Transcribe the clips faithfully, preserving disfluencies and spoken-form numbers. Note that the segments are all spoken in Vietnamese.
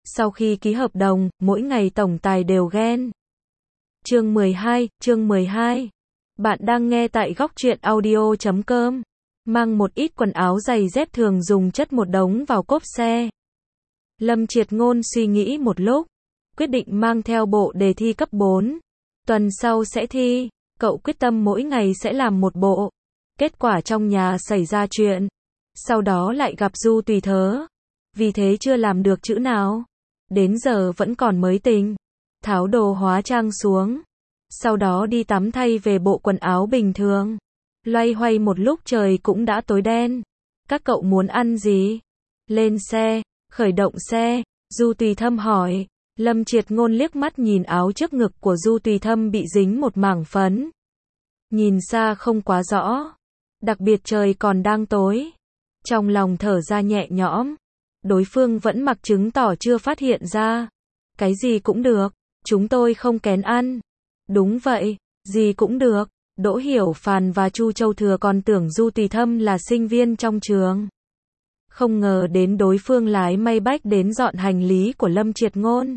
Sau khi ký hợp đồng, mỗi ngày tổng tài đều ghen. Chương mười hai, chương mười hai. Bạn đang nghe tại góc truyện audio chấm com. Mang một ít quần áo giày dép thường dùng chất một đống vào cốp xe. Lâm Triệt Ngôn suy nghĩ một lúc, quyết định mang theo bộ đề thi cấp bốn. Tuần sau sẽ thi, cậu quyết tâm mỗi ngày sẽ làm một bộ. Kết quả trong nhà xảy ra chuyện. Sau đó lại gặp Du Tùy Thớ. Vì thế chưa làm được chữ nào. Đến giờ vẫn còn mới tình. Tháo đồ hóa trang xuống. Sau đó đi tắm thay về bộ quần áo bình thường. Loay hoay một lúc trời cũng đã tối đen. Các cậu muốn ăn gì? Lên xe, khởi động xe. Du Tùy Thâm hỏi. Lâm Triệt Ngôn liếc mắt nhìn áo trước ngực của Du Tùy Thâm bị dính một mảng phấn. Nhìn xa không quá rõ. Đặc biệt trời còn đang tối. Trong lòng thở ra nhẹ nhõm. Đối phương vẫn mặc chứng tỏ chưa phát hiện ra. Cái gì cũng được, chúng tôi không kén ăn. Đúng vậy, gì cũng được. Đỗ Hiểu Phàn và Chu Châu Thừa còn tưởng Du Tùy Thâm là sinh viên trong trường. Không ngờ đến đối phương lái may bách đến dọn hành lý của Lâm Triệt Ngôn.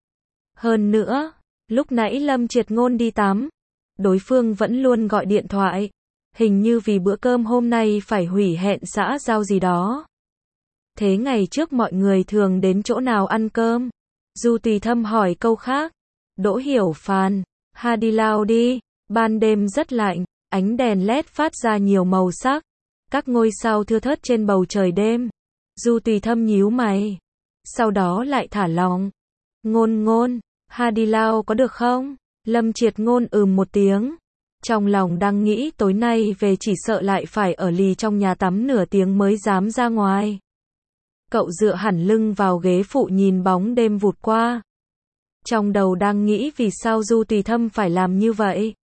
Hơn nữa, lúc nãy Lâm Triệt Ngôn đi tắm, đối phương vẫn luôn gọi điện thoại. Hình như vì bữa cơm hôm nay phải hủy hẹn xã giao gì đó. Thế ngày trước mọi người thường đến chỗ nào ăn cơm? Du Tùy Thâm hỏi câu khác. Đỗ Hiểu Phàn, ha đi lao đi. Ban đêm rất lạnh, ánh đèn led phát ra nhiều màu sắc. Các ngôi sao thưa thớt trên bầu trời đêm. Du Tùy Thâm nhíu mày. Sau đó lại thả lỏng. Ngôn ngôn, ha đi lao có được không? Lâm Triệt Ngôn ừm một tiếng. Trong lòng đang nghĩ tối nay về chỉ sợ lại phải ở lì trong nhà tắm nửa tiếng mới dám ra ngoài. Cậu dựa hẳn lưng vào ghế phụ nhìn bóng đêm vụt qua. Trong đầu đang nghĩ vì sao Du Tùy Thâm phải làm như vậy.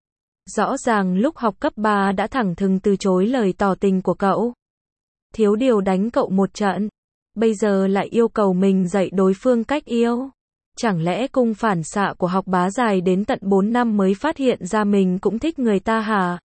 Rõ ràng lúc học cấp ba đã thẳng thừng từ chối lời tỏ tình của cậu. Thiếu điều đánh cậu một trận. Bây giờ lại yêu cầu mình dạy đối phương cách yêu. Chẳng lẽ cung phản xạ của học bá dài đến tận bốn năm mới phát hiện ra mình cũng thích người ta hả?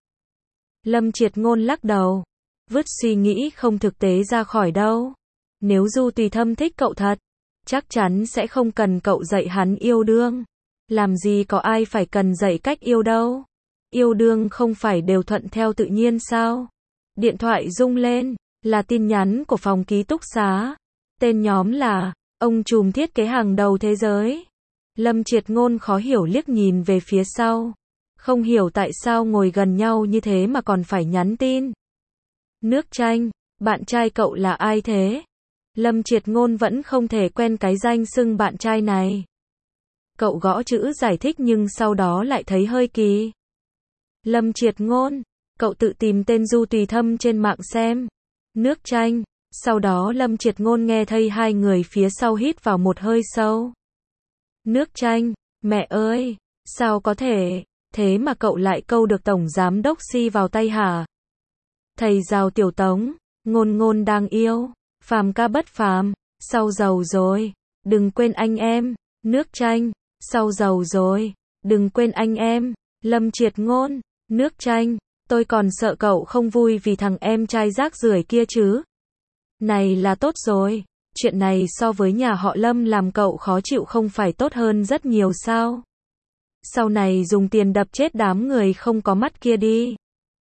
Lâm Triệt Ngôn lắc đầu. Vứt suy nghĩ không thực tế ra khỏi đâu. Nếu Du Tùy Thâm thích cậu thật, chắc chắn sẽ không cần cậu dạy hắn yêu đương. Làm gì có ai phải cần dạy cách yêu đâu. Yêu đương không phải đều thuận theo tự nhiên sao? Điện thoại rung lên, là tin nhắn của phòng ký túc xá. Tên nhóm là ông trùm thiết kế hàng đầu thế giới. Lâm Triệt Ngôn khó hiểu liếc nhìn về phía sau. Không hiểu tại sao ngồi gần nhau như thế mà còn phải nhắn tin. Nước Chanh, bạn trai cậu là ai thế? Lâm Triệt Ngôn vẫn không thể quen cái danh xưng bạn trai này. Cậu gõ chữ giải thích nhưng sau đó lại thấy hơi kỳ. Lâm Triệt Ngôn, cậu tự tìm tên Du Tùy Thâm trên mạng xem. Nước Chanh. Sau đó Lâm Triệt Ngôn nghe thấy hai người phía sau hít vào một hơi sâu. Nước Chanh, mẹ ơi, sao có thể, thế mà cậu lại câu được tổng giám đốc Si vào tay hả? Thầy giáo Tiểu Tống, Ngôn Ngôn đang yêu, phàm ca bất phàm, sau giàu rồi, đừng quên anh em. Nước Chanh, sau giàu rồi, đừng quên anh em. Lâm Triệt Ngôn, Nước Chanh, tôi còn sợ cậu không vui vì thằng em trai rác rưởi kia chứ. Này là tốt rồi, chuyện này so với nhà họ Lâm làm cậu khó chịu không phải tốt hơn rất nhiều sao? Sau này dùng tiền đập chết đám người không có mắt kia đi.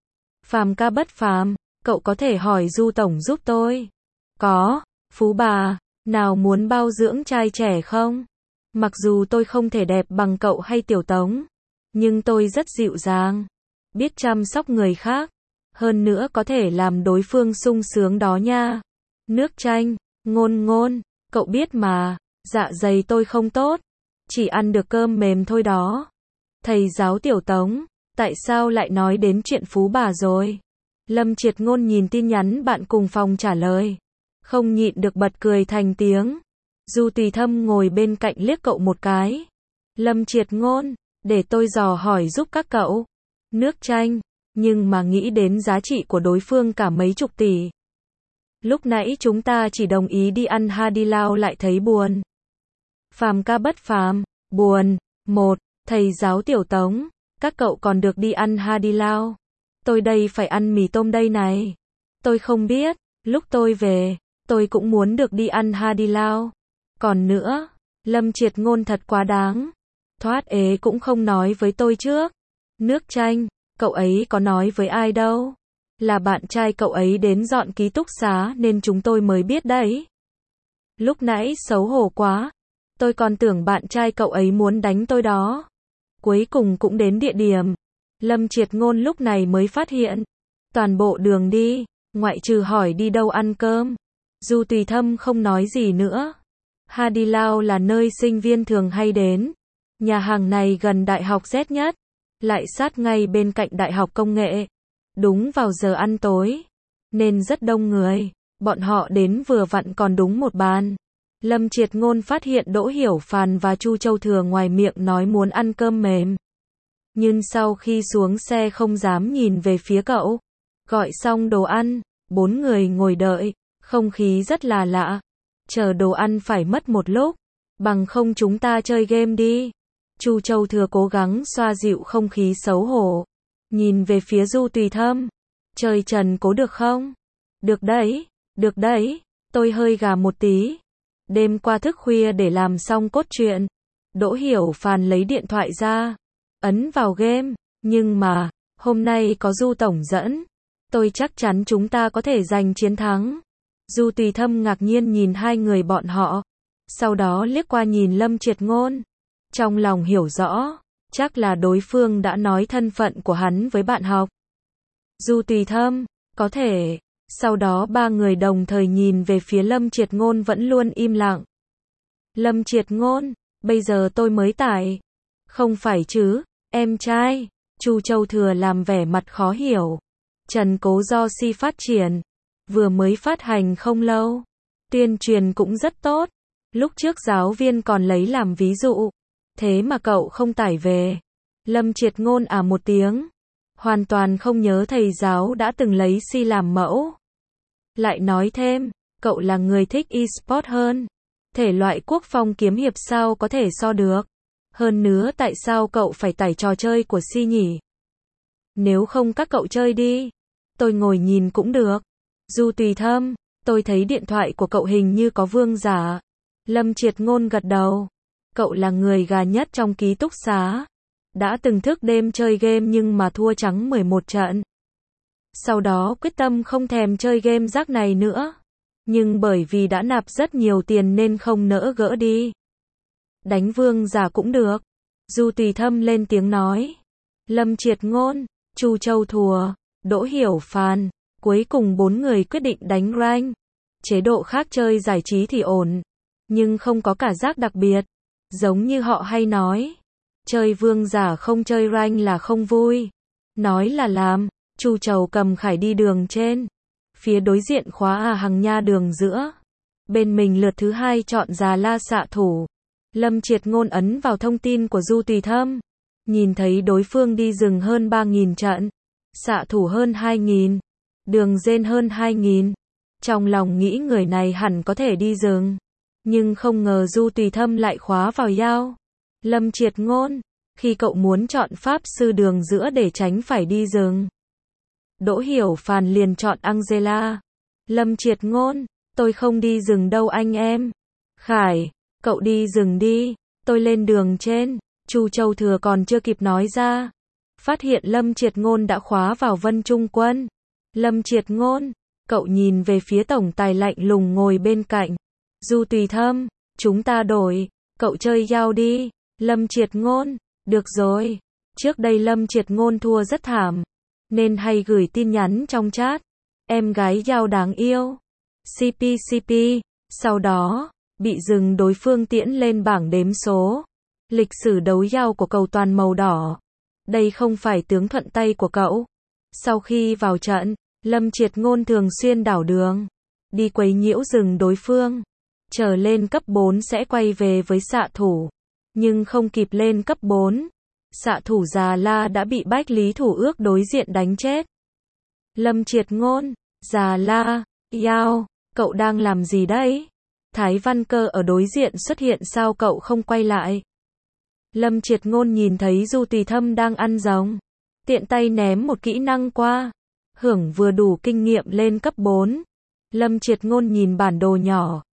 Phàm ca bất phàm, cậu có thể hỏi Du Tổng giúp tôi. Có, Phú bà, nào muốn bao dưỡng trai trẻ không? Mặc dù tôi không thể đẹp bằng cậu hay Tiểu Tống, nhưng tôi rất dịu dàng, biết chăm sóc người khác, hơn nữa có thể làm đối phương sung sướng đó nha. Nước Chanh, Ngôn Ngôn, cậu biết mà, dạ dày tôi không tốt, chỉ ăn được cơm mềm thôi đó. Thầy giáo Tiểu Tống, tại sao lại nói đến chuyện phú bà rồi? Lâm Triệt Ngôn nhìn tin nhắn bạn cùng phòng trả lời, không nhịn được bật cười thành tiếng. Du Tùy Thâm ngồi bên cạnh liếc cậu một cái. Lâm Triệt Ngôn, để tôi dò hỏi giúp các cậu. Nước Chanh, nhưng mà nghĩ đến giá trị của đối phương cả mấy chục tỷ. Lúc nãy chúng ta chỉ đồng ý đi ăn ha đi lao lại thấy buồn. Phàm ca bất phàm, buồn. Một, thầy giáo Tiểu Tống, các cậu còn được đi ăn ha đi lao. Tôi đây phải ăn mì tôm đây này. Tôi không biết, lúc tôi về, tôi cũng muốn được đi ăn ha đi lao. Còn nữa, Lâm Triệt Ngôn thật quá đáng. Thoát ế cũng không nói với tôi trước. Nước chanh, cậu ấy có nói với ai đâu. Là bạn trai cậu ấy đến dọn ký túc xá nên chúng tôi mới biết đấy. Lúc nãy xấu hổ quá. Tôi còn tưởng bạn trai cậu ấy muốn đánh tôi đó. Cuối cùng cũng đến địa điểm. Lâm Triệt Ngôn lúc này mới phát hiện. Toàn bộ đường đi, ngoại trừ hỏi đi đâu ăn cơm. Du Tùy Thâm không nói gì nữa. Hadilao là nơi sinh viên thường hay đến. Nhà hàng này gần Đại học Z nhất. Lại sát ngay bên cạnh Đại học Công nghệ. Đúng vào giờ ăn tối. Nên rất đông người. Bọn họ đến vừa vặn còn đúng một bàn. Lâm Triệt Ngôn phát hiện Đỗ Hiểu Phàn và Chu Châu Thừa ngoài miệng nói muốn ăn cơm mềm. Nhưng sau khi xuống xe không dám nhìn về phía cậu. Gọi xong đồ ăn, bốn người ngồi đợi, không khí rất là lạ. Chờ đồ ăn phải mất một lúc, bằng không chúng ta chơi game đi. Chu Châu Thừa cố gắng xoa dịu không khí xấu hổ. Nhìn về phía Du Tùy Thâm. Chơi trần cố được không? Được đấy, được đấy, tôi hơi gà một tí. Đêm qua thức khuya để làm xong cốt truyện. Đỗ Hiểu Phàn lấy điện thoại ra, ấn vào game, nhưng mà, hôm nay có Du Tổng dẫn. Tôi chắc chắn chúng ta có thể giành chiến thắng. Du Tùy Thâm ngạc nhiên nhìn hai người bọn họ. Sau đó liếc qua nhìn Lâm Triệt Ngôn. Trong lòng hiểu rõ, chắc là đối phương đã nói thân phận của hắn với bạn học. Du Tùy Thâm, có thể. Sau đó ba người đồng thời nhìn về phía Lâm Triệt Ngôn vẫn luôn im lặng. Lâm Triệt Ngôn, bây giờ tôi mới tải. Không phải chứ, em trai. Chu Châu Thừa làm vẻ mặt khó hiểu. Trần Cố do si phát triển. Vừa mới phát hành không lâu. Tuyên truyền cũng rất tốt. Lúc trước giáo viên còn lấy làm ví dụ. Thế mà cậu không tải về. Lâm Triệt Ngôn à một tiếng. Hoàn toàn không nhớ thầy giáo đã từng lấy si làm mẫu. Lại nói thêm, cậu là người thích e-sport hơn. Thể loại quốc phong kiếm hiệp sao có thể so được. Hơn nữa tại sao cậu phải tải trò chơi của si nhỉ? Nếu không các cậu chơi đi. Tôi ngồi nhìn cũng được. Du Tùy Thâm, tôi thấy điện thoại của cậu hình như có vương giả. Lâm Triệt Ngôn gật đầu. Cậu là người gà nhất trong ký túc xá. Đã từng thức đêm chơi game nhưng mà thua trắng mười một trận. Sau đó quyết tâm không thèm chơi game rác này nữa. Nhưng bởi vì đã nạp rất nhiều tiền nên không nỡ gỡ đi. Đánh vương giả cũng được. Du Tùy Thâm lên tiếng nói. Lâm Triệt Ngôn, Chu Châu Thùa, Đỗ Hiểu Phàn. Cuối cùng bốn người quyết định đánh rank. Chế độ khác chơi giải trí thì ổn. Nhưng không có cả giác đặc biệt. Giống như họ hay nói. Chơi vương giả không chơi rank là không vui. Nói là làm. Chu Châu cầm khải đi đường trên. Phía đối diện khóa à hằng nha đường giữa. Bên mình lượt thứ hai chọn Già La xạ thủ. Lâm Triệt Ngôn ấn vào thông tin của Du Tùy Thâm. Nhìn thấy đối phương đi rừng hơn ba nghìn trận. Xạ thủ hơn hai nghìn. Đường rên hơn hai nghìn. Trong lòng nghĩ người này hẳn có thể đi rừng. Nhưng không ngờ Du Tùy Thâm lại khóa vào yao. Lâm Triệt Ngôn, khi cậu muốn chọn pháp sư đường giữa để tránh phải đi rừng. Đỗ Hiểu Phàn liền chọn Angela. Lâm Triệt Ngôn, tôi không đi rừng đâu anh em. Khải, cậu đi rừng đi, tôi lên đường trên. Chu Châu Thừa còn chưa kịp nói ra. Phát hiện Lâm Triệt Ngôn đã khóa vào Vân Trung Quân. Lâm Triệt Ngôn, cậu nhìn về phía tổng tài lạnh lùng ngồi bên cạnh. Du Tùy Thâm, chúng ta đổi, cậu chơi yao đi. Lâm Triệt Ngôn, được rồi. Trước đây Lâm Triệt Ngôn thua rất thảm. Nên hay gửi tin nhắn trong chat. Em gái yao đáng yêu. xê pê xê pê. Sau đó, bị dừng đối phương tiễn lên bảng đếm số. Lịch sử đấu yao của cậu toàn màu đỏ. Đây không phải tướng thuận tay của cậu. Sau khi vào trận, Lâm Triệt Ngôn thường xuyên đảo đường. Đi quấy nhiễu rừng đối phương. Trở lên cấp bốn sẽ quay về với xạ thủ. Nhưng không kịp lên cấp bốn. Xạ thủ Già La đã bị Bách Lý Thủ Ước đối diện đánh chết. Lâm Triệt Ngôn, Già La, yao, cậu đang làm gì đấy? Thái Văn Cơ ở đối diện xuất hiện sao cậu không quay lại? Lâm Triệt Ngôn nhìn thấy Du Tùy Thâm đang ăn rồng. Tiện tay ném một kỹ năng qua. Hưởng vừa đủ kinh nghiệm lên cấp bốn. Lâm Triệt Ngôn nhìn bản đồ nhỏ.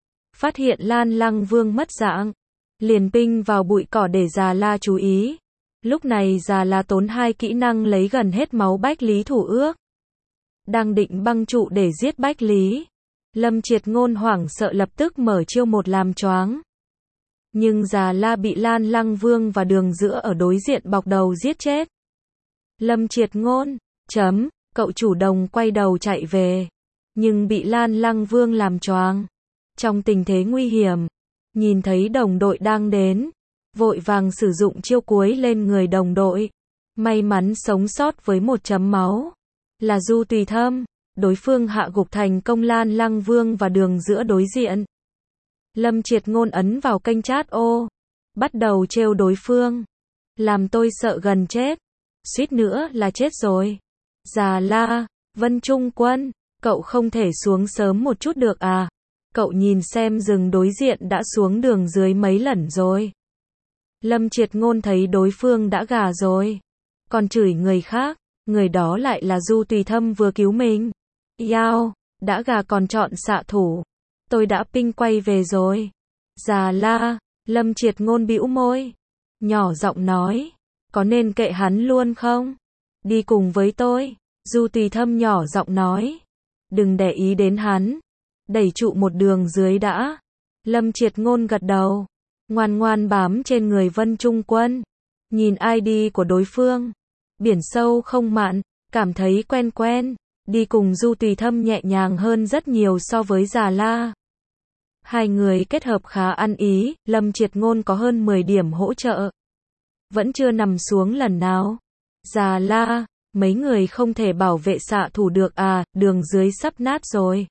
phát hiện Lan Lăng Vương mất dạng, liền pinh vào bụi cỏ để Già La chú ý. Lúc này Già La tốn hai kỹ năng lấy gần hết máu Bách Lý Thủ Ước. Đang định băng trụ để giết Bách Lý. Lâm Triệt Ngôn hoảng sợ lập tức mở chiêu một làm choáng. Nhưng Già La bị Lan Lăng Vương và Đường Giữa ở đối diện bọc đầu giết chết. Lâm Triệt Ngôn, chấm, cậu chủ động quay đầu chạy về. Nhưng bị Lan Lăng Vương làm choáng. Trong tình thế nguy hiểm, nhìn thấy đồng đội đang đến, vội vàng sử dụng chiêu cuối lên người đồng đội. May mắn sống sót với một chấm máu. Là Du Tùy Thâm, đối phương hạ gục thành công Lan Lăng Vương và Đường Giữa đối diện. Lâm Triệt Ngôn ấn vào kênh chat ô, bắt đầu trêu đối phương. Làm tôi sợ gần chết, suýt nữa là chết rồi. Già La, Vân Trung Quân, cậu không thể xuống sớm một chút được à? Cậu nhìn xem rừng đối diện đã xuống đường dưới mấy lần rồi. Lâm Triệt Ngôn thấy đối phương đã gà rồi, còn chửi người khác, người đó lại là Du Tùy Thâm vừa cứu mình. Yao, đã gà còn chọn xạ thủ. Tôi đã ping quay về rồi. Già La, Lâm Triệt Ngôn bĩu môi, nhỏ giọng nói, có nên kệ hắn luôn không? Đi cùng với tôi. Du Tùy Thâm nhỏ giọng nói, đừng để ý đến hắn, đẩy trụ một đường dưới đã. Lâm Triệt Ngôn gật đầu, ngoan ngoan bám trên người Vân Trung Quân, nhìn i đê của đối phương, biển sâu không mặn, cảm thấy quen quen, đi cùng Du Tùy Thâm nhẹ nhàng hơn rất nhiều so với Già La. Hai người kết hợp khá ăn ý, Lâm Triệt Ngôn có hơn mười điểm hỗ trợ. Vẫn chưa nằm xuống lần nào. Già La, mấy người không thể bảo vệ xạ thủ được à, đường dưới sắp nát rồi.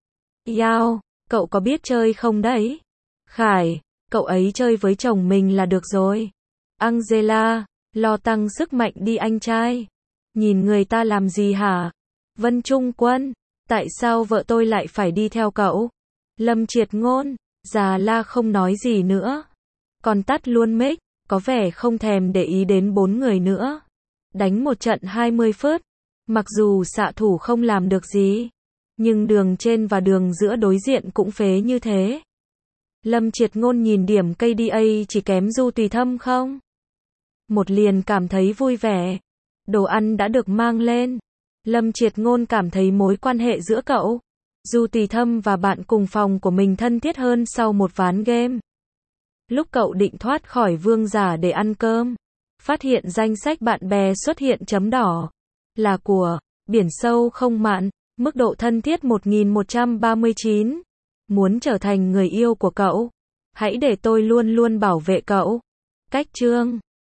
Yao, cậu có biết chơi không đấy? Khải, cậu ấy chơi với chồng mình là được rồi. Angela, lo tăng sức mạnh đi anh trai. Nhìn người ta làm gì hả? Vân Trung Quân, tại sao vợ tôi lại phải đi theo cậu? Lâm Triệt Ngôn, Già La không nói gì nữa. Còn tắt luôn mic, có vẻ không thèm để ý đến bốn người nữa. Đánh một trận hai mươi phút, mặc dù xạ thủ không làm được gì, nhưng đường trên và đường giữa đối diện cũng phế như thế. Lâm Triệt Ngôn nhìn điểm ca đê a chỉ kém Du Tùy Thâm không? Một liền cảm thấy vui vẻ. Đồ ăn đã được mang lên. Lâm Triệt Ngôn cảm thấy mối quan hệ giữa cậu, Du Tùy Thâm và bạn cùng phòng của mình thân thiết hơn sau một ván game. Lúc cậu định thoát khỏi vương giả để ăn cơm, phát hiện danh sách bạn bè xuất hiện chấm đỏ. Là của biển sâu không mặn, mức độ thân thiết một nghìn một trăm ba mươi chín. Muốn trở thành người yêu của cậu? Hãy để tôi luôn luôn bảo vệ cậu. Cách chương